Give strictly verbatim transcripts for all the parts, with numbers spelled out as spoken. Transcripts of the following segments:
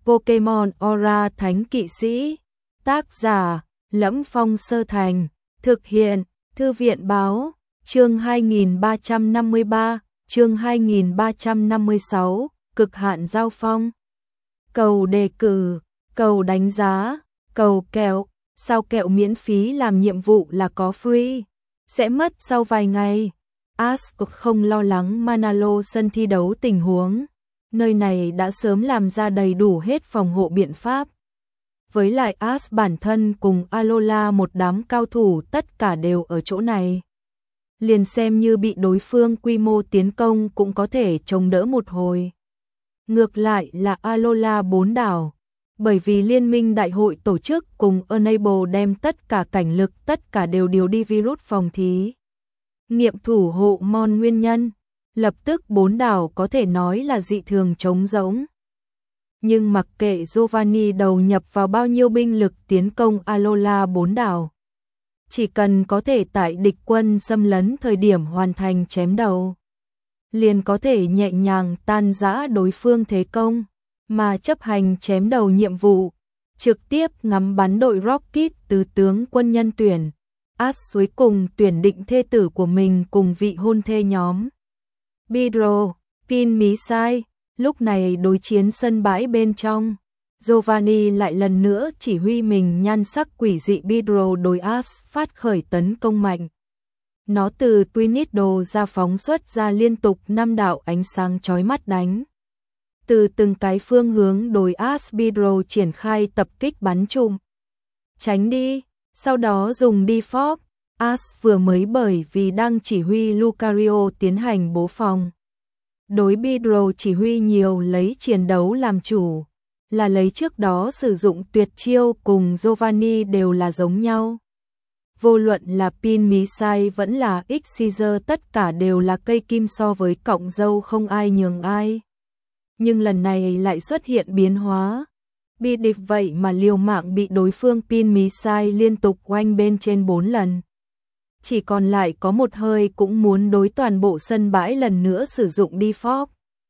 Pokemon Aura Thánh Kỵ Sĩ. Tác giả: Lẫm Phong Sơ Thành. Thực hiện: Thư viện báo. Chương hai nghìn ba trăm năm mươi ba, chương hai nghìn ba trăm năm mươi sáu, cực hạn giao phong. Cầu đề cử, cầu đánh giá, cầu kẹo, sao kẹo miễn phí làm nhiệm vụ là có free, sẽ mất sau vài ngày. Ash không lo lắng Manalo sân thi đấu tình huống, nơi này đã sớm làm ra đầy đủ hết phòng hộ biện pháp. Với lại Ash bản thân cùng Alola một đám cao thủ tất cả đều ở chỗ này. Liền xem như bị đối phương quy mô tiến công cũng có thể chống đỡ một hồi. Ngược lại là Alola bốn đảo, bởi vì liên minh đại hội tổ chức cùng Enable đem tất cả cảnh lực tất cả đều điều đi virus phòng thí nghiệm thủ hộ mon nguyên nhân, lập tức bốn đảo có thể nói là dị thường trống rỗng. Nhưng mặc kệ Giovanni đầu nhập vào bao nhiêu binh lực tiến công Alola bốn đảo, chỉ cần có thể tại địch quân xâm lấn thời điểm hoàn thành chém đầu, liền có thể nhẹ nhàng tan rã đối phương thế công, mà chấp hành chém đầu nhiệm vụ, trực tiếp ngắm bắn đội Rocket từ tướng quân nhân tuyển. Ash cuối cùng tuyển định thê tử của mình cùng vị hôn thê nhóm Bidro, Pin Mí Sai. Lúc này đối chiến sân bãi bên trong, Giovanni lại lần nữa chỉ huy mình nhan sắc quỷ dị Bidro đối Ash phát khởi tấn công mạnh. Nó từ Twinido ra phóng xuất ra liên tục năm đạo ánh sáng chói mắt đánh. Từ từng cái phương hướng đối Ash Bidro triển khai tập kích bắn trùm. Tránh đi, sau đó dùng default. Ash vừa mới bởi vì đang chỉ huy Lucario tiến hành bố phòng. Đối Bidro chỉ huy nhiều lấy chiến đấu làm chủ, là lấy trước đó sử dụng tuyệt chiêu cùng Giovanni đều là giống nhau. Vô luận là Pin Mí Sai vẫn là Xyzer tất cả đều là cây kim so với cọng dâu không ai nhường ai. Nhưng lần này lại xuất hiện biến hóa. Bị địch vậy mà liều mạng bị đối phương Pin Mí Sai liên tục oanh bên trên bốn lần. Chỉ còn lại có một hơi cũng muốn đối toàn bộ sân bãi lần nữa sử dụng default.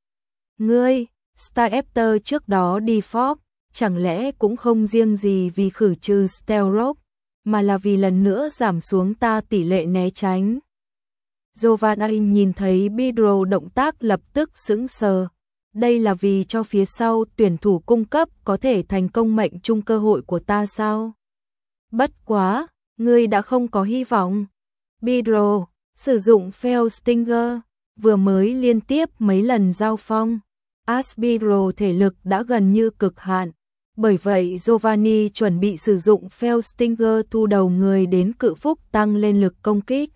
Ngươi, Staraptor trước đó default, chẳng lẽ cũng không riêng gì vì khử trừ Stealth, mà là vì lần nữa giảm xuống ta tỷ lệ né tránh. Giovanni nhìn thấy Bidro động tác lập tức sững sờ. Đây là vì cho phía sau tuyển thủ cung cấp có thể thành công mệnh chung cơ hội của ta sao? Bất quá, ngươi đã không có hy vọng. Bidro, sử dụng Fel Stinger, vừa mới liên tiếp mấy lần giao phong. Ash Bidro thể lực đã gần như cực hạn. Bởi vậy Giovanni chuẩn bị sử dụng Fel Stinger thu đầu người đến cự phúc tăng lên lực công kích.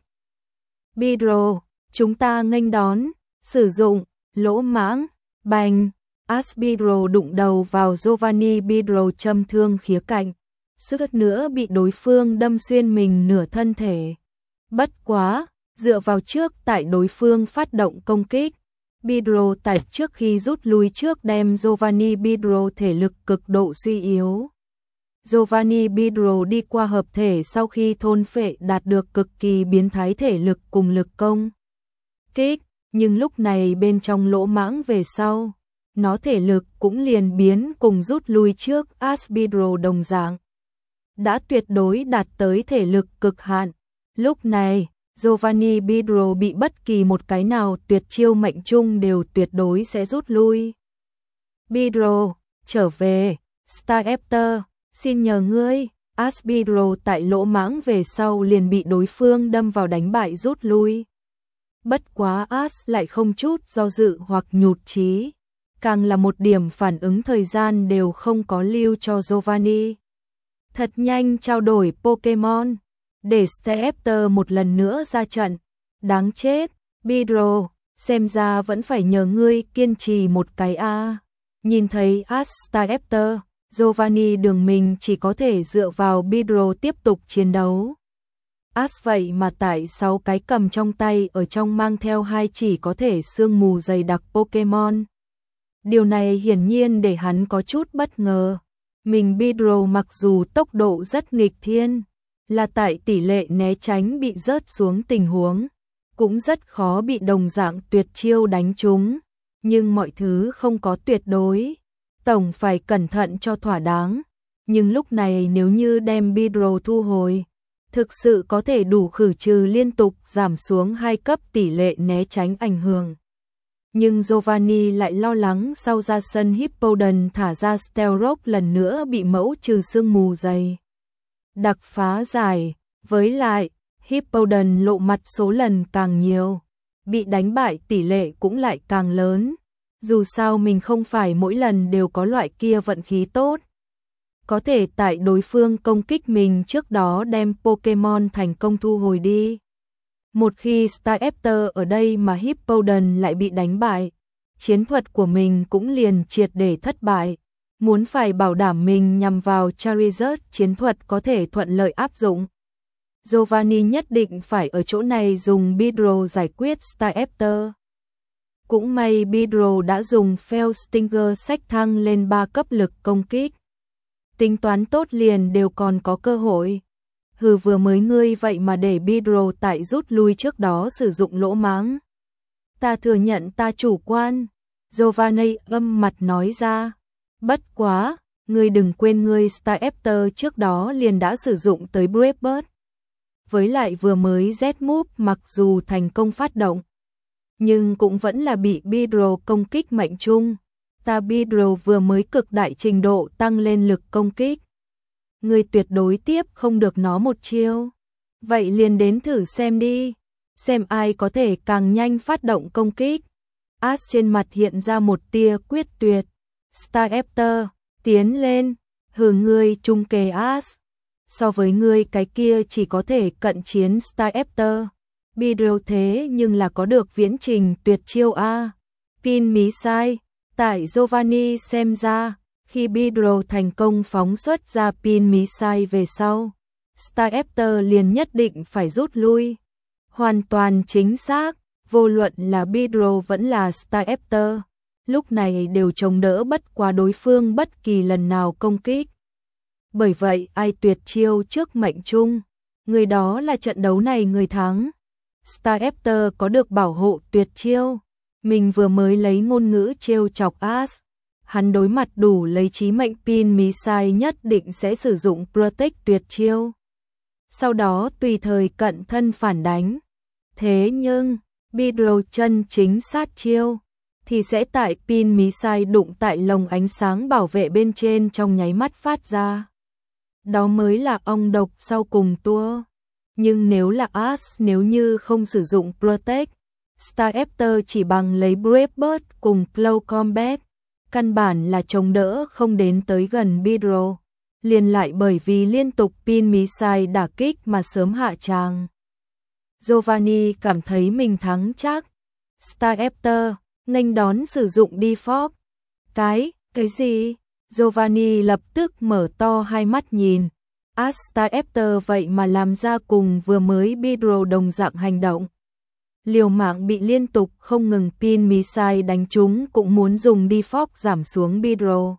Bidro, chúng ta nghênh đón, sử dụng, lỗ mãng, bành. Ash Bidro đụng đầu vào Giovanni. Bidro châm thương khía cạnh, suýt nữa bị đối phương đâm xuyên mình nửa thân thể. Bất quá, dựa vào trước tại đối phương phát động công kích, Bidro tại trước khi rút lui trước đem Giovanni. Bidro thể lực cực độ suy yếu. Giovanni Bidro đi qua hợp thể sau khi thôn phệ đạt được cực kỳ biến thái thể lực cùng lực công kích, nhưng lúc này bên trong lỗ mãng về sau, nó thể lực cũng liền biến cùng rút lui trước Ash Bidro đồng dạng. Đã tuyệt đối đạt tới thể lực cực hạn. Lúc này, Giovanni Bidro bị bất kỳ một cái nào tuyệt chiêu mệnh chung đều tuyệt đối sẽ rút lui. Bidro, trở về, Staraptor, xin nhờ ngươi. Ash Bidro tại lỗ mãng về sau liền bị đối phương đâm vào đánh bại rút lui. Bất quá Ash lại không chút do dự hoặc nhụt chí, càng là một điểm phản ứng thời gian đều không có lưu cho Giovanni. Thật nhanh trao đổi Pokemon, để Staraptor một lần nữa ra trận. Đáng chết, Bidro, xem ra vẫn phải nhờ ngươi kiên trì một cái a. Nhìn thấy Ash Staraptor, Giovanni đường mình chỉ có thể dựa vào Bidro tiếp tục chiến đấu. Ash vậy mà tại sáu cái cầm trong tay ở trong mang theo hai chỉ có thể sương mù dày đặc Pokemon. Điều này hiển nhiên để hắn có chút bất ngờ. Mình Bidro mặc dù tốc độ rất nghịch thiên, là tại tỷ lệ né tránh bị rớt xuống tình huống, cũng rất khó bị đồng dạng tuyệt chiêu đánh trúng, nhưng mọi thứ không có tuyệt đối. tổng phải cẩn thận cho thỏa đáng, nhưng lúc này nếu như đem Bidro thu hồi, thực sự có thể đủ khử trừ liên tục giảm xuống hai cấp tỷ lệ né tránh ảnh hưởng. Nhưng Giovanni lại lo lắng sau ra sân Hippodon thả ra Stelrock lần nữa bị mẫu trừ sương mù dày đặc phá giải, với lại Hippodon lộ mặt số lần càng nhiều, bị đánh bại tỷ lệ cũng lại càng lớn. Dù sao mình không phải mỗi lần đều có loại kia vận khí tốt. Có thể tại đối phương công kích mình trước đó đem Pokemon thành công thu hồi đi. Một khi Staraptor ở đây mà Hippodon lại bị đánh bại, chiến thuật của mình cũng liền triệt để thất bại. Muốn phải bảo đảm mình nhằm vào Charizard chiến thuật có thể thuận lợi áp dụng, Giovanni nhất định phải ở chỗ này dùng Bidro giải quyết Staraptor. Cũng may Bidro đã dùng Fel Stinger sách thăng lên ba cấp lực công kích. Tính toán tốt liền đều còn có cơ hội. Hừ, vừa mới ngươi vậy mà để Bidro tại rút lui trước đó sử dụng lỗ mãng. Ta thừa nhận ta chủ quan, Giovanni âm mặt nói ra. Bất quá, ngươi đừng quên ngươi Staraptor trước đó liền đã sử dụng tới Brave Bird. Với lại vừa mới Z-Move mặc dù thành công phát động, nhưng cũng vẫn là bị Bidro công kích mệnh trung. Ta Bidro vừa mới cực đại trình độ tăng lên lực công kích. Ngươi tuyệt đối tiếp không được nó một chiêu. Vậy liền đến thử xem đi, xem ai có thể càng nhanh phát động công kích. Ash trên mặt hiện ra một tia quyết tuyệt. Staraptor, tiến lên, hừ, ngươi trung kề Ash. So với ngươi cái kia chỉ có thể cận chiến Staraptor, Bidro thế nhưng là có được viễn trình tuyệt chiêu A. Pin mí sai, tại Giovanni xem ra, khi Bidro thành công phóng xuất ra pin mí sai về sau, Staraptor liền nhất định phải rút lui. Hoàn toàn chính xác, vô luận là Bidro vẫn là Staraptor, lúc này đều chống đỡ bất quá đối phương bất kỳ lần nào công kích. Bởi vậy ai tuyệt chiêu trước mệnh trung, người đó là trận đấu này người thắng. Staraptor có được bảo hộ tuyệt chiêu, mình vừa mới lấy ngôn ngữ trêu chọc Ash, hắn đối mặt đủ lấy chí mệnh pin mí sai nhất định sẽ sử dụng Protect tuyệt chiêu, sau đó tùy thời cận thân phản đánh. Thế nhưng, Bidro chân chính sát chiêu thì sẽ tại pin mí sai đụng tại lồng ánh sáng bảo vệ bên trên trong nháy mắt phát ra. Đó mới là ong độc sau cùng tua. Nhưng nếu là Ash nếu như không sử dụng Protect, Staraptor chỉ bằng lấy Brave Bird cùng Close Combat, căn bản là chống đỡ không đến tới gần Bidro, liền lại bởi vì liên tục pin mí sai đả kích mà sớm hạ tràng. Giovanni cảm thấy mình thắng chắc. Staraptor nghênh đón sử dụng Default. Cái, cái gì? Giovanni lập tức mở to hai mắt nhìn. Ash Staraptor vậy mà làm ra cùng vừa mới Bidro đồng dạng hành động. Liều mạng bị liên tục không ngừng pin mí sai đánh trúng cũng muốn dùng Default giảm xuống Bidro.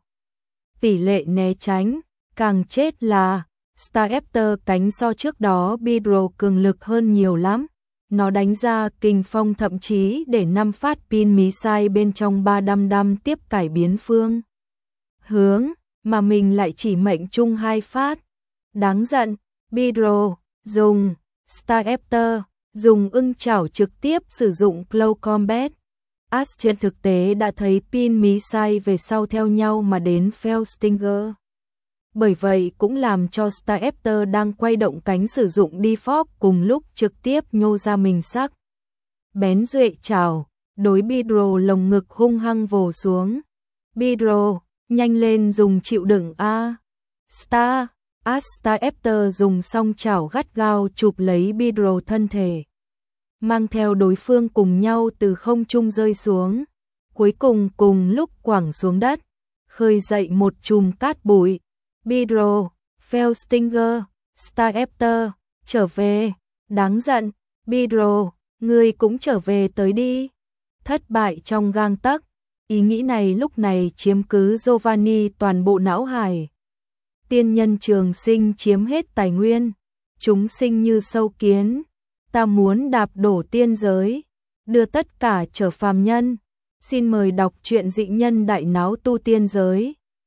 Tỷ lệ né tránh, càng chết là Staraptor cánh so trước đó Bidro cường lực hơn nhiều lắm. Nó đánh ra kình phong thậm chí để năm phát pin mí sai bên trong ba đăm đăm tiếp cải biến phương hướng, mà mình lại chỉ mệnh chung hai phát. Đáng giận, Bidro dùng Staraptor, dùng ưng chảo trực tiếp sử dụng Close Combat. Ash trên thực tế đã thấy pin mí sai về sau theo nhau mà đến Fel Stinger. Bởi vậy cũng làm cho Staraptor đang quay động cánh sử dụng Default cùng lúc trực tiếp nhô ra mình sắc. Bén duệ chảo, đối Bidro lồng ngực hung hăng vồ xuống. Bidro, nhanh lên dùng chịu đựng A. Star, Ash Staraptor dùng song chảo gắt gao chụp lấy Bidro thân thể, mang theo đối phương cùng nhau từ không trung rơi xuống, cuối cùng cùng lúc quẳng xuống đất, khơi dậy một chùm cát bụi. Bidro, Fel Stinger, Staraptor, trở về, đáng giận, Bidro, ngươi cũng trở về tới đi. Thất bại trong gang tấc, ý nghĩ này lúc này chiếm cứ Giovanni toàn bộ não hải. Tiên nhân trường sinh chiếm hết tài nguyên, chúng sinh như sâu kiến, ta muốn đạp đổ tiên giới, đưa tất cả trở phàm nhân. Xin mời đọc truyện Dị nhân đại náo tu tiên giới.